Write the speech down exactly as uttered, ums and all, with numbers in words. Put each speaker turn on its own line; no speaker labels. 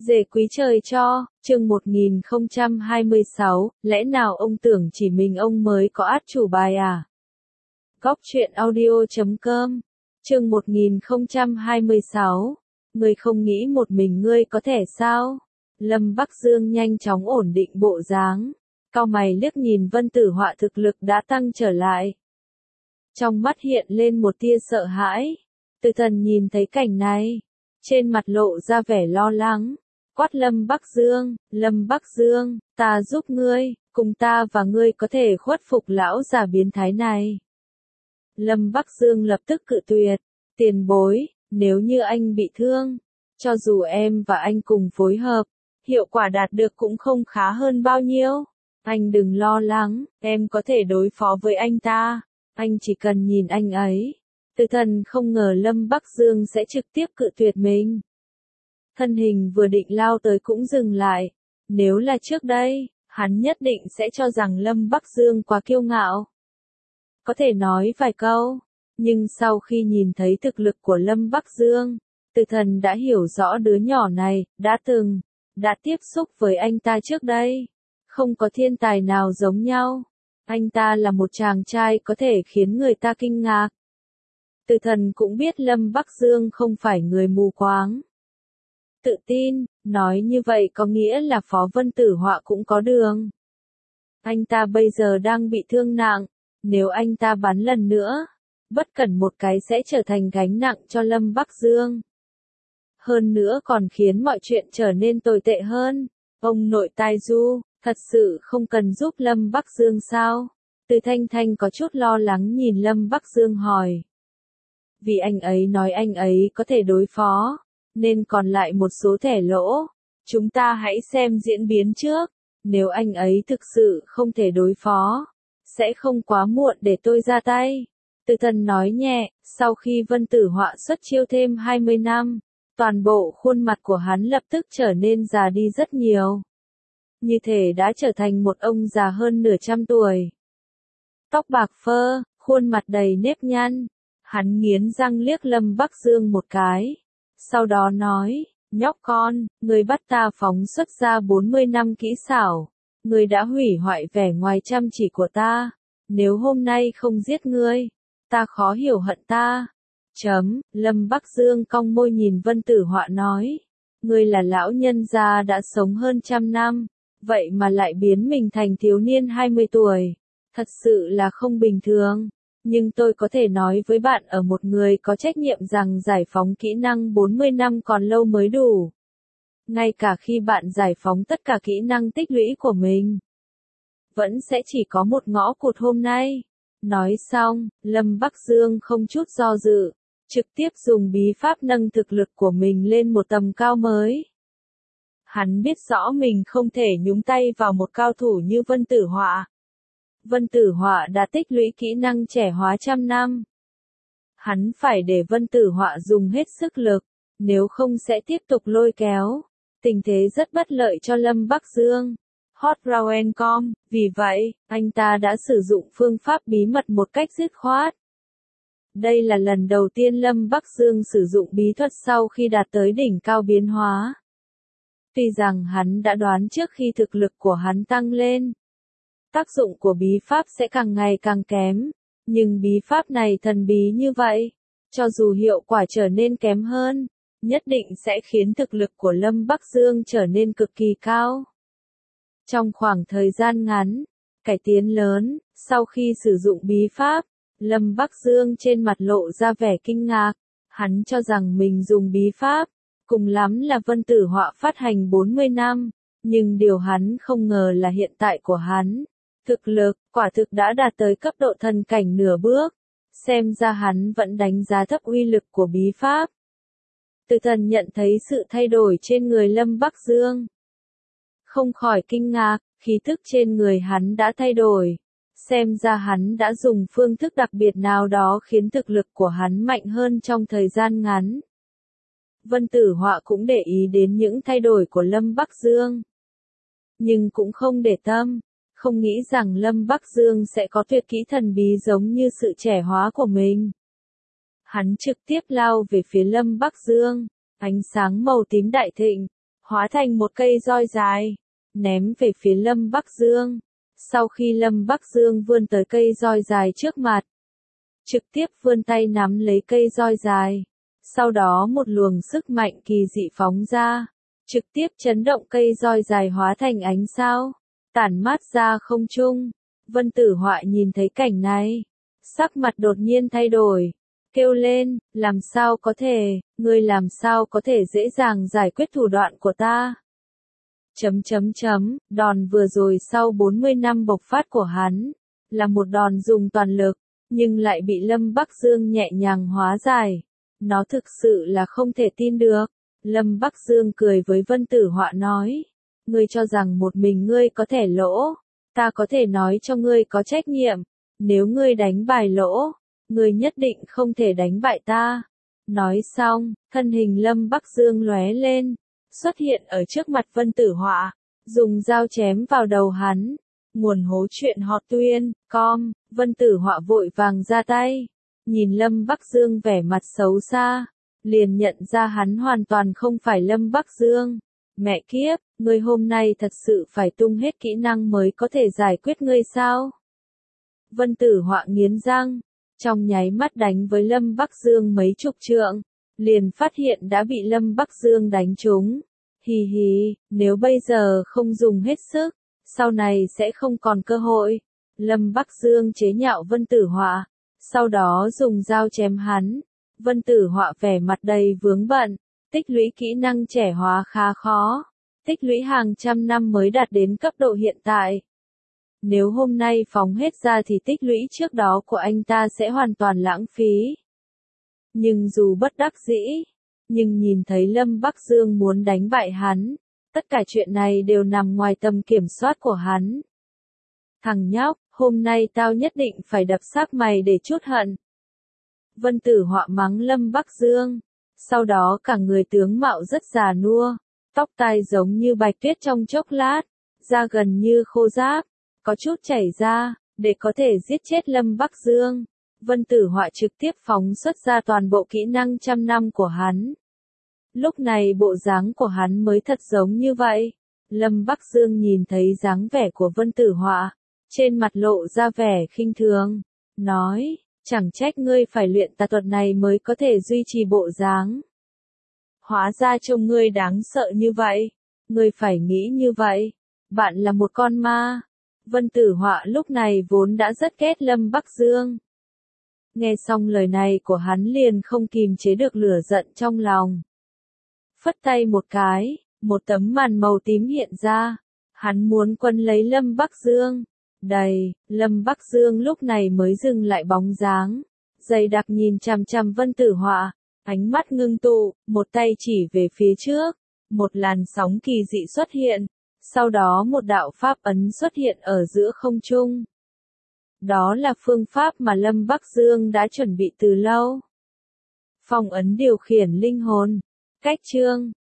Dề quý trời cho, chương một nghìn không trăm hai mươi sáu, lẽ nào ông tưởng chỉ mình ông mới có át chủ bài à? Góc truyện audio chấm com, chương một nghìn không trăm hai mươi sáu, ngươi không nghĩ một mình ngươi có thể sao? Lâm Bắc Dương nhanh chóng ổn định bộ dáng, cau mày liếc nhìn Vân Tử Họa thực lực đã tăng trở lại. Trong mắt hiện lên một tia sợ hãi, Từ Thần nhìn thấy cảnh này, trên mặt lộ ra vẻ lo lắng. Quát Lâm Bắc Dương, Lâm Bắc Dương, ta giúp ngươi, cùng ta và ngươi có thể khuất phục lão già biến thái này. Lâm Bắc Dương lập tức cự tuyệt, tiền bối, nếu như anh bị thương, cho dù em và anh cùng phối hợp, hiệu quả đạt được cũng không khá hơn bao nhiêu. Anh đừng lo lắng, em có thể đối phó với anh ta, anh chỉ cần nhìn anh ấy. Từ Thần không ngờ Lâm Bắc Dương sẽ trực tiếp cự tuyệt mình. Thân hình vừa định lao tới cũng dừng lại. Nếu là trước đây, hắn nhất định sẽ cho rằng Lâm Bắc Dương quá kiêu ngạo. Có thể nói vài câu, nhưng sau khi nhìn thấy thực lực của Lâm Bắc Dương, Từ Thần đã hiểu rõ đứa nhỏ này, đã từng, đã tiếp xúc với anh ta trước đây. Không có thiên tài nào giống nhau. Anh ta là một chàng trai có thể khiến người ta kinh ngạc. Từ Thần cũng biết Lâm Bắc Dương không phải người mù quáng. Tự tin, nói như vậy có nghĩa là Phó Vân Tử Họa cũng có đường. Anh ta bây giờ đang bị thương nặng, nếu anh ta bắn lần nữa, bất cẩn một cái sẽ trở thành gánh nặng cho Lâm Bắc Dương. Hơn nữa còn khiến mọi chuyện trở nên tồi tệ hơn. Ông nội Tai Du, thật sự không cần giúp Lâm Bắc Dương sao? Từ Thanh Thanh có chút lo lắng nhìn Lâm Bắc Dương hỏi. Vì anh ấy nói anh ấy có thể đối phó, nên còn lại một số thẻ lỗ. Chúng ta hãy xem diễn biến trước. Nếu anh ấy thực sự không thể đối phó, sẽ không quá muộn để tôi ra tay. Từ Thần nói nhẹ, sau khi Vân Tử Họa xuất chiêu thêm hai mươi năm, toàn bộ khuôn mặt của hắn lập tức trở nên già đi rất nhiều. Như thể đã trở thành một ông già hơn nửa trăm tuổi. Tóc bạc phơ, khuôn mặt đầy nếp nhăn. Hắn nghiến răng liếc Lâm Bắc Dương một cái. Sau đó nói, nhóc con, ngươi bắt ta phóng xuất ra bốn mươi năm kỹ xảo. Ngươi đã hủy hoại vẻ ngoài chăm chỉ của ta. Nếu hôm nay không giết ngươi, ta khó hiểu hận ta. Chấm, Lâm Bắc Dương cong môi nhìn Vân Tử Họa nói. Ngươi là lão nhân gia đã sống hơn trăm năm, vậy mà lại biến mình thành thiếu niên hai mươi tuổi. Thật sự là không bình thường. Nhưng tôi có thể nói với bạn ở một người có trách nhiệm rằng giải phóng kỹ năng bốn mươi năm còn lâu mới đủ. Ngay cả khi bạn giải phóng tất cả kỹ năng tích lũy của mình, vẫn sẽ chỉ có một ngõ cụt hôm nay. Nói xong, Lâm Bắc Dương không chút do dự, trực tiếp dùng bí pháp nâng thực lực của mình lên một tầm cao mới. Hắn biết rõ mình không thể nhúng tay vào một cao thủ như Vân Tử Họa. Vân Tử Họa đã tích lũy kỹ năng trẻ hóa trăm năm. Hắn phải để Vân Tử Họa dùng hết sức lực, nếu không sẽ tiếp tục lôi kéo. Tình thế rất bất lợi cho Lâm Bắc Dương. Hot round chấm com, vì vậy, anh ta đã sử dụng phương pháp bí mật một cách dứt khoát. Đây là lần đầu tiên Lâm Bắc Dương sử dụng bí thuật sau khi đạt tới đỉnh cao biến hóa. Tuy rằng hắn đã đoán trước khi thực lực của hắn tăng lên, tác dụng của bí pháp sẽ càng ngày càng kém, nhưng bí pháp này thần bí như vậy, cho dù hiệu quả trở nên kém hơn, nhất định sẽ khiến thực lực của Lâm Bắc Dương trở nên cực kỳ cao. Trong khoảng thời gian ngắn, cải tiến lớn, sau khi sử dụng bí pháp, Lâm Bắc Dương trên mặt lộ ra vẻ kinh ngạc, hắn cho rằng mình dùng bí pháp, cùng lắm là Vân Tử Họa phát hành bốn mươi năm, nhưng điều hắn không ngờ là hiện tại của hắn. Thực lực, quả thực đã đạt tới cấp độ thần cảnh nửa bước, xem ra hắn vẫn đánh giá thấp uy lực của bí pháp. Từ Thần nhận thấy sự thay đổi trên người Lâm Bắc Dương. Không khỏi kinh ngạc, khí tức trên người hắn đã thay đổi. Xem ra hắn đã dùng phương thức đặc biệt nào đó khiến thực lực của hắn mạnh hơn trong thời gian ngắn. Vân Tử Họa cũng để ý đến những thay đổi của Lâm Bắc Dương. Nhưng cũng không để tâm. Không nghĩ rằng Lâm Bắc Dương sẽ có tuyệt kỹ thần bí giống như sự trẻ hóa của mình. Hắn trực tiếp lao về phía Lâm Bắc Dương, ánh sáng màu tím đại thịnh, hóa thành một cây roi dài, ném về phía Lâm Bắc Dương. Sau khi Lâm Bắc Dương vươn tới cây roi dài trước mặt, trực tiếp vươn tay nắm lấy cây roi dài. Sau đó một luồng sức mạnh kỳ dị phóng ra, trực tiếp chấn động cây roi dài hóa thành ánh sao, tản mát ra không trung. Vân Tử Họa nhìn thấy cảnh này, sắc mặt đột nhiên thay đổi, kêu lên, làm sao có thể, ngươi làm sao có thể dễ dàng giải quyết thủ đoạn của ta. Chấm chấm chấm, đòn vừa rồi sau bốn mươi năm bộc phát của hắn, là một đòn dùng toàn lực, nhưng lại bị Lâm Bắc Dương nhẹ nhàng hóa giải. Nó thực sự là không thể tin được. Lâm Bắc Dương cười với Vân Tử Họa nói, ngươi cho rằng một mình ngươi có thể lỗ, ta có thể nói cho ngươi có trách nhiệm, nếu ngươi đánh bài lỗ, ngươi nhất định không thể đánh bại ta. Nói xong, thân hình Lâm Bắc Dương lóe lên, xuất hiện ở trước mặt Vân Tử Họa, dùng dao chém vào đầu hắn. Nguồn hố chuyện hot tuyên, com, Vân Tử Họa vội vàng ra tay, nhìn Lâm Bắc Dương vẻ mặt xấu xa, liền nhận ra hắn hoàn toàn không phải Lâm Bắc Dương. Mẹ kiếp, ngươi hôm nay thật sự phải tung hết kỹ năng mới có thể giải quyết ngươi sao? Vân Tử Họa nghiến răng, trong nháy mắt đánh với Lâm Bắc Dương mấy chục trượng, liền phát hiện đã bị Lâm Bắc Dương đánh trúng. Hì hì, nếu bây giờ không dùng hết sức, sau này sẽ không còn cơ hội. Lâm Bắc Dương chế nhạo Vân Tử Họa, sau đó dùng dao chém hắn. Vân Tử Họa vẻ mặt đầy vướng bận, tích lũy kỹ năng trẻ hóa khá khó, tích lũy hàng trăm năm mới đạt đến cấp độ hiện tại. Nếu hôm nay phóng hết ra thì tích lũy trước đó của anh ta sẽ hoàn toàn lãng phí. Nhưng dù bất đắc dĩ, nhưng nhìn thấy Lâm Bắc Dương muốn đánh bại hắn, tất cả chuyện này đều nằm ngoài tầm kiểm soát của hắn. Thằng nhóc, hôm nay tao nhất định phải đập xác mày để trút hận. Vân Tử Họa mắng Lâm Bắc Dương, sau đó cả người tướng mạo rất già nua, tóc tai giống như bạch tuyết trong chốc lát, da gần như khô ráp, có chút chảy ra, để có thể giết chết Lâm Bắc Dương. Vân Tử Họa trực tiếp phóng xuất ra toàn bộ kỹ năng trăm năm của hắn. Lúc này bộ dáng của hắn mới thật giống như vậy. Lâm Bắc Dương nhìn thấy dáng vẻ của Vân Tử Họa, trên mặt lộ ra vẻ khinh thường, nói, chẳng trách ngươi phải luyện tà thuật này mới có thể duy trì bộ dáng. Hóa ra trông ngươi đáng sợ như vậy, ngươi phải nghĩ như vậy, bạn là một con ma. Vân Tử Họa lúc này vốn đã rất ghét Lâm Bắc Dương. Nghe xong lời này của hắn liền không kìm chế được lửa giận trong lòng. Phất tay một cái, một tấm màn màu tím hiện ra, hắn muốn quấn lấy Lâm Bắc Dương. Đầy, Lâm Bắc Dương lúc này mới dừng lại bóng dáng, dày đặc nhìn chằm chằm Vân Tử Họa, ánh mắt ngưng tụ, một tay chỉ về phía trước, một làn sóng kỳ dị xuất hiện, sau đó một đạo pháp ấn xuất hiện ở giữa không trung. Đó là phương pháp mà Lâm Bắc Dương đã chuẩn bị từ lâu. Phong ấn điều khiển linh hồn, cách chương